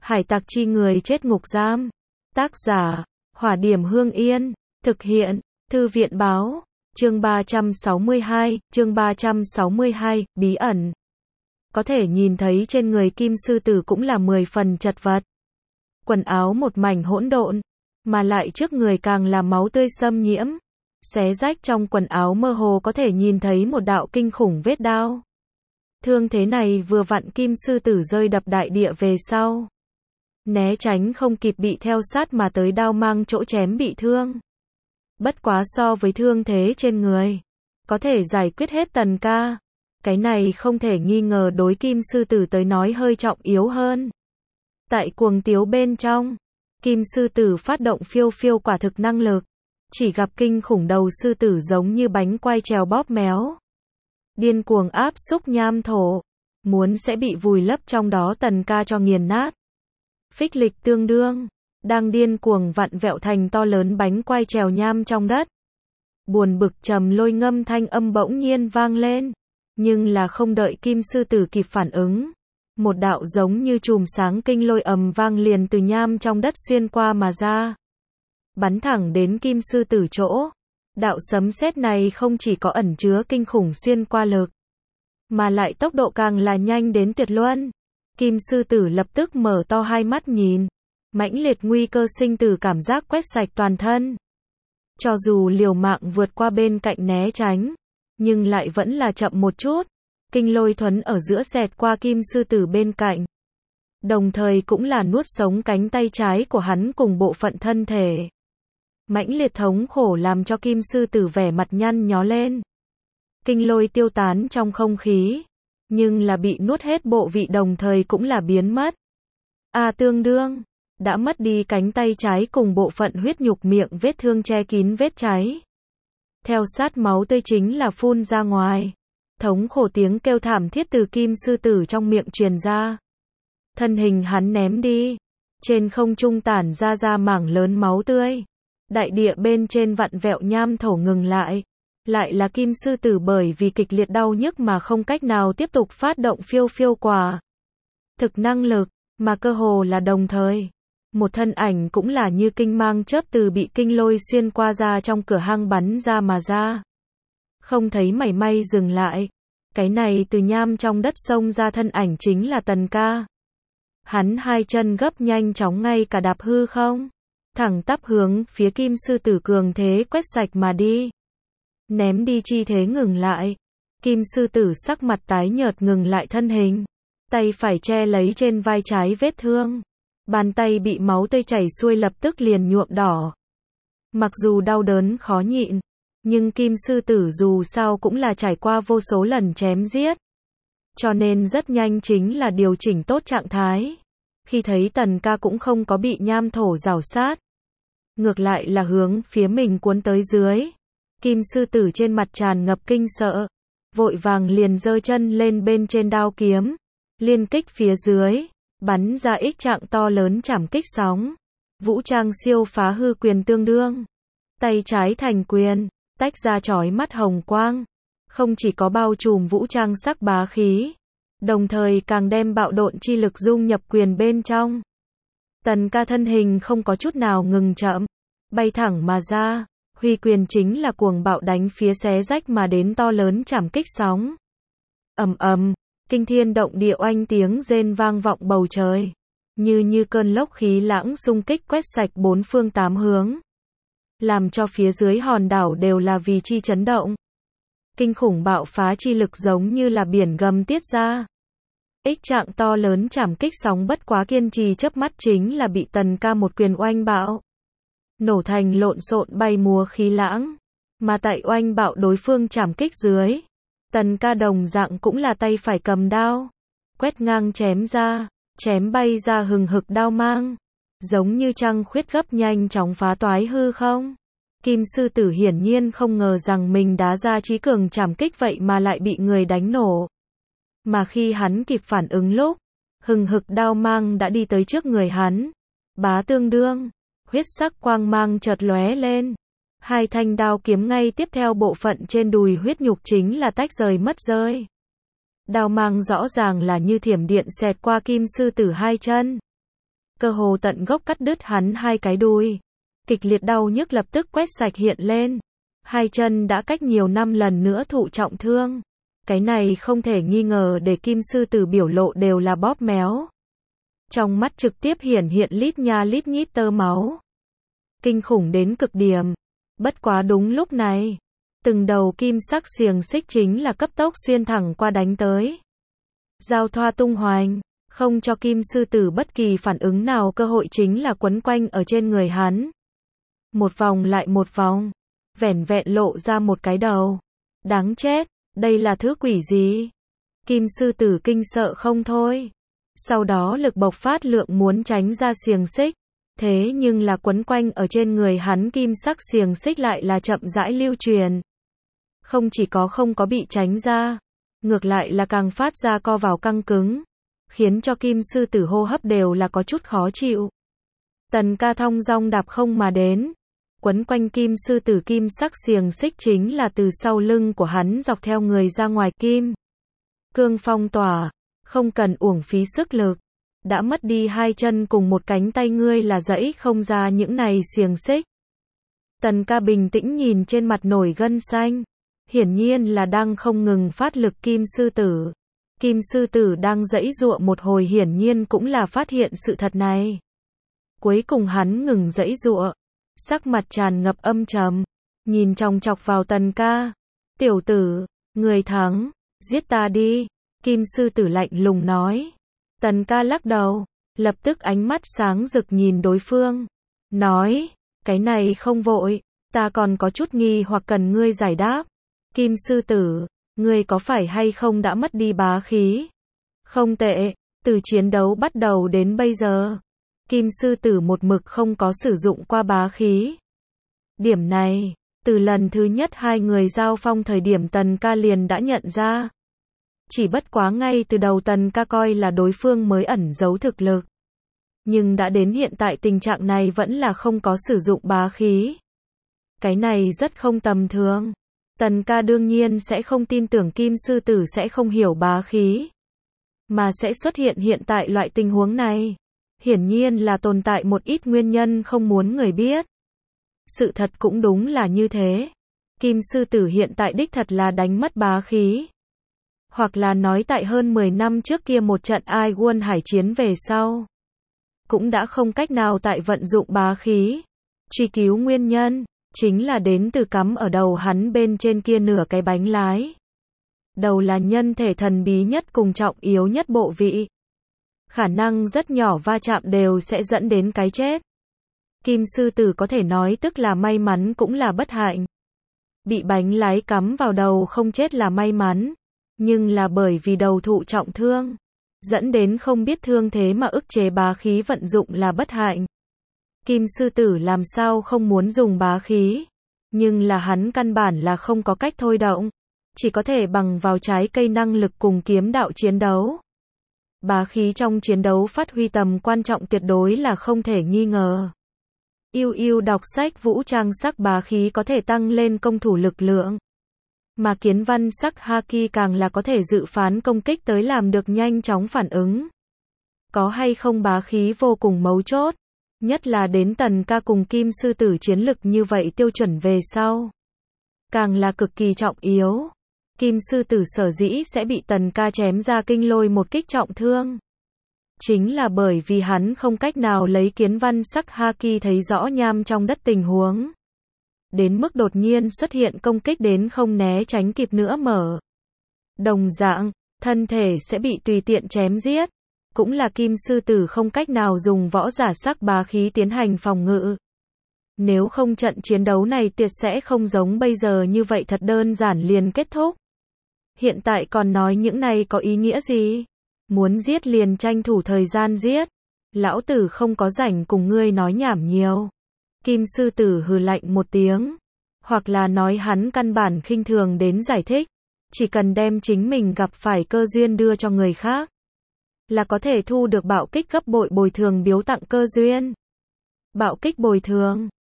Hải tặc chi người chết ngục giam. Tác giả, Hỏa Điểm Hương Yên. Thực hiện, Thư viện báo. Chương 362, bí ẩn. Có thể nhìn thấy trên người Kim Sư Tử cũng là 10 phần chật vật. Quần áo một mảnh hỗn độn, mà lại trước người càng là máu tươi xâm nhiễm. Xé rách trong quần áo mơ hồ có thể nhìn thấy một đạo kinh khủng vết đao. Thương thế này vừa vặn Kim Sư Tử rơi đập đại địa về sau. Né tránh không kịp bị theo sát mà tới đao mang chỗ chém bị thương. Bất quá so với thương thế trên người, có thể giải quyết hết Tần ca. Cái này không thể nghi ngờ đối Kim Sư Tử tới nói hơi trọng yếu hơn. Tại cuồng tiếu bên trong, Kim Sư Tử phát động phiêu phiêu quả thực năng lực. Chỉ gặp kinh khủng đầu sư tử giống như bánh quay trèo bóp méo. Điên cuồng áp xúc nham thổ. Muốn sẽ bị vùi lấp trong đó Tần ca cho nghiền nát. Phích lịch tương đương. Đang điên cuồng vặn vẹo thành to lớn bánh quay trèo nham trong đất. Buồn bực trầm lôi ngâm thanh âm bỗng nhiên vang lên. Nhưng là không đợi Kim Sư Tử kịp phản ứng. Một đạo giống như chùm sáng kinh lôi ầm vang liền từ nham trong đất xuyên qua mà ra. Bắn thẳng đến Kim Sư Tử chỗ. Đạo sấm sét này không chỉ có ẩn chứa kinh khủng xuyên qua lực, mà lại tốc độ càng là nhanh đến tuyệt luân. Kim Sư Tử lập tức mở to hai mắt nhìn. Mãnh liệt nguy cơ sinh tử cảm giác quét sạch toàn thân. Cho dù liều mạng vượt qua bên cạnh né tránh, nhưng lại vẫn là chậm một chút. Kinh lôi thuẫn ở giữa xẹt qua Kim Sư Tử bên cạnh. Đồng thời cũng là nuốt sống cánh tay trái của hắn cùng bộ phận thân thể. Mãnh liệt thống khổ làm cho Kim Sư Tử vẻ mặt nhăn nhó lên. Kinh lôi tiêu tán trong không khí, nhưng là bị nuốt hết bộ vị đồng thời cũng là biến mất. Tương đương, đã mất đi cánh tay trái cùng bộ phận huyết nhục miệng vết thương che kín vết cháy. Theo sát máu tươi chính là phun ra ngoài. Thống khổ tiếng kêu thảm thiết từ Kim Sư Tử trong miệng truyền ra. Thân hình hắn ném đi. Trên không trung tản ra mảng lớn máu tươi. Đại địa bên trên vặn vẹo nham thổ ngừng lại. Lại là Kim Sư Tử bởi vì kịch liệt đau nhức mà không cách nào tiếp tục phát động phiêu phiêu quả thực năng lực, mà cơ hồ là đồng thời. Một thân ảnh cũng là như kinh mang chớp từ bị kinh lôi xuyên qua ra trong cửa hang bắn ra mà ra. Không thấy mảy may dừng lại. Cái này từ nham trong đất xông ra thân ảnh chính là Tần ca. Hắn hai chân gấp nhanh chóng ngay cả đạp hư không. Thẳng tắp hướng phía Kim Sư Tử cường thế quét sạch mà đi. Ném đi chi thế ngừng lại. Kim Sư Tử sắc mặt tái nhợt ngừng lại thân hình. Tay phải che lấy trên vai trái vết thương. Bàn tay bị máu tươi chảy xuôi lập tức liền nhuộm đỏ. Mặc dù đau đớn khó nhịn, nhưng Kim Sư Tử dù sao cũng là trải qua vô số lần chém giết. Cho nên rất nhanh chính là điều chỉnh tốt trạng thái. Khi thấy Tần ca cũng không có bị nham thổ rào sát. Ngược lại là hướng phía mình cuốn tới dưới. Kim Sư Tử trên mặt tràn ngập kinh sợ. Vội vàng liền giơ chân lên bên trên đao kiếm. Liên kích phía dưới. Bắn ra ích trạng to lớn chảm kích sóng. Vũ trang siêu phá hư quyền tương đương. Tay trái thành quyền. Tách ra chói mắt hồng quang. Không chỉ có bao trùm vũ trang sắc bá khí. Đồng thời càng đem bạo độn chi lực dung nhập quyền bên trong. Tần ca thân hình không có chút nào ngừng chậm. Bay thẳng mà ra. Huy quyền chính là cuồng bạo đánh phía xé rách mà đến to lớn chảm kích sóng. Ầm ầm, kinh thiên động địa oanh tiếng rên vang vọng bầu trời. Như cơn lốc khí lãng xung kích quét sạch bốn phương tám hướng. Làm cho phía dưới hòn đảo đều là vì chi chấn động. Kinh khủng bạo phá chi lực giống như là biển gầm tiết ra. Ích trạng to lớn chảm kích sóng bất quá kiên trì chớp mắt chính là bị Tần ca một quyền oanh bạo. Nổ thành lộn xộn bay múa khí lãng. Mà tại oanh bạo đối phương chảm kích dưới. Tần ca đồng dạng cũng là tay phải cầm đao. Quét ngang chém ra. Chém bay ra hừng hực đao mang. Giống như trăng khuyết gấp nhanh chóng phá toái hư không. Kim Sư Tử hiển nhiên không ngờ rằng mình đá ra chí cường chảm kích vậy mà lại bị người đánh nổ. Mà khi hắn kịp phản ứng lúc, hừng hực đao mang đã đi tới trước người hắn. Bá tương đương, huyết sắc quang mang chợt lóe lên. Hai thanh đao kiếm ngay tiếp theo bộ phận trên đùi huyết nhục chính là tách rời mất rơi. Đao mang rõ ràng là như thiểm điện xẹt qua Kim Sư Tử hai chân. cơ hồ tận gốc cắt đứt hắn hai cái đùi. Kịch liệt đau nhức lập tức quét sạch hiện lên. Hai chân đã cách nhiều năm lần nữa thụ trọng thương. Cái này không thể nghi ngờ để Kim sư tử biểu lộ đều là bóp méo. Trong mắt trực tiếp hiển hiện lít nha lít nhít tơ máu. Kinh khủng đến cực điểm. Bất quá đúng lúc này, từng đầu kim sắc xiềng xích chính là cấp tốc xuyên thẳng qua đánh tới. Giao thoa tung hoành, không cho Kim sư tử bất kỳ phản ứng nào, cơ hội chính là quấn quanh ở trên người hắn. Một vòng lại một vòng, vẻn vẹn lộ ra một cái đầu. Đáng chết, đây là thứ quỷ gì? Kim sư tử kinh sợ không thôi. Sau đó lực bộc phát lượng muốn tránh ra xiềng xích. Thế nhưng là quấn quanh ở trên người hắn kim sắc xiềng xích lại là chậm rãi lưu truyền. Không chỉ có không có bị tránh ra, ngược lại là càng phát ra co vào căng cứng, khiến cho Kim sư tử hô hấp đều là có chút khó chịu. Tần Ca thong dong đạp không mà đến, quấn quanh Kim sư tử kim sắc xiềng xích chính là từ sau lưng của hắn dọc theo người ra ngoài kim cương phong tỏa, không cần uổng phí sức lực. Đã mất đi hai chân cùng một cánh tay ngươi là dẫy không ra những này xiềng xích. Tần Ca bình tĩnh nhìn trên mặt nổi gân xanh. Hiển nhiên là đang không ngừng phát lực Kim sư tử. Kim sư tử đang giãy giụa một hồi hiển nhiên cũng là phát hiện sự thật này. Cuối cùng hắn ngừng giãy giụa. Sắc mặt tràn ngập âm trầm. Nhìn chòng chọc vào Tần Ca. Tiểu tử, người thắng, giết ta đi. Kim sư tử lạnh lùng nói. Tần Ca lắc đầu, lập tức ánh mắt sáng rực nhìn đối phương. Nói, cái này không vội, ta còn có chút nghi hoặc cần ngươi giải đáp. Kim sư tử, ngươi có phải hay không đã mất đi bá khí? Không tệ, từ chiến đấu bắt đầu đến bây giờ, Kim sư tử một mực không có sử dụng qua bá khí. Điểm này, từ lần thứ nhất hai người giao phong thời điểm Tần Ca liền đã nhận ra. Chỉ bất quá ngay từ đầu Tần Ca coi là đối phương mới ẩn giấu thực lực. Nhưng đã đến hiện tại tình trạng này vẫn là không có sử dụng bá khí. Cái này rất không tầm thường. Tần Ca đương nhiên sẽ không tin tưởng Kim sư tử sẽ không hiểu bá khí, mà sẽ xuất hiện hiện tại loại tình huống này. Hiển nhiên là tồn tại một ít nguyên nhân không muốn người biết. Sự thật cũng đúng là như thế. Kim sư tử hiện tại đích thật là đánh mất bá khí. Hoặc là nói tại hơn 10 năm trước kia một trận Ai Quân hải chiến về sau, cũng đã không cách nào tại vận dụng bá khí. Truy cứu nguyên nhân, chính là đến từ cắm ở đầu hắn bên trên kia nửa cái bánh lái. Đầu là nhân thể thần bí nhất cùng trọng yếu nhất bộ vị. Khả năng rất nhỏ va chạm đều sẽ dẫn đến cái chết. Kim sư tử có thể nói tức là may mắn cũng là bất hạnh. Bị bánh lái cắm vào đầu không chết là may mắn, nhưng là bởi vì đầu thụ trọng thương, dẫn đến không biết thương thế mà ức chế bá khí vận dụng là bất hạnh. Kim sư tử làm sao không muốn dùng bá khí, nhưng là hắn căn bản là không có cách thôi động, chỉ có thể bằng vào trái cây năng lực cùng kiếm đạo chiến đấu. Bá khí trong chiến đấu phát huy tầm quan trọng tuyệt đối là không thể nghi ngờ. Yêu yêu đọc sách vũ trang sắc bá khí có thể tăng lên công thủ lực lượng, mà kiến văn sắc haki càng là có thể dự phán công kích tới làm được nhanh chóng phản ứng. Có hay không bá khí vô cùng mấu chốt, nhất là đến Tần Ca cùng Kim sư tử chiến lực như vậy tiêu chuẩn về sau, càng là cực kỳ trọng yếu. Kim sư tử sở dĩ sẽ bị Tần Ca chém ra kinh lôi một kích trọng thương, chính là bởi vì hắn không cách nào lấy kiến văn sắc haki thấy rõ nham trong đất tình huống. Đến mức đột nhiên xuất hiện công kích đến không né tránh kịp nữa mở. Đồng dạng, thân thể sẽ bị tùy tiện chém giết. Cũng là Kim sư tử không cách nào dùng võ giả sắc bá khí tiến hành phòng ngự. Nếu không trận chiến đấu này tuyệt sẽ không giống bây giờ như vậy thật đơn giản liền kết thúc. Hiện tại còn nói những này có ý nghĩa gì? Muốn giết liền tranh thủ thời gian giết. Lão tử không có rảnh cùng ngươi nói nhảm nhiều. Kim sư tử hừ lạnh một tiếng. Hoặc là nói hắn căn bản khinh thường đến giải thích. Chỉ cần đem chính mình gặp phải cơ duyên đưa cho người khác, là có thể thu được bạo kích gấp bội bồi thường biếu tặng cơ duyên. Bạo kích bồi thường.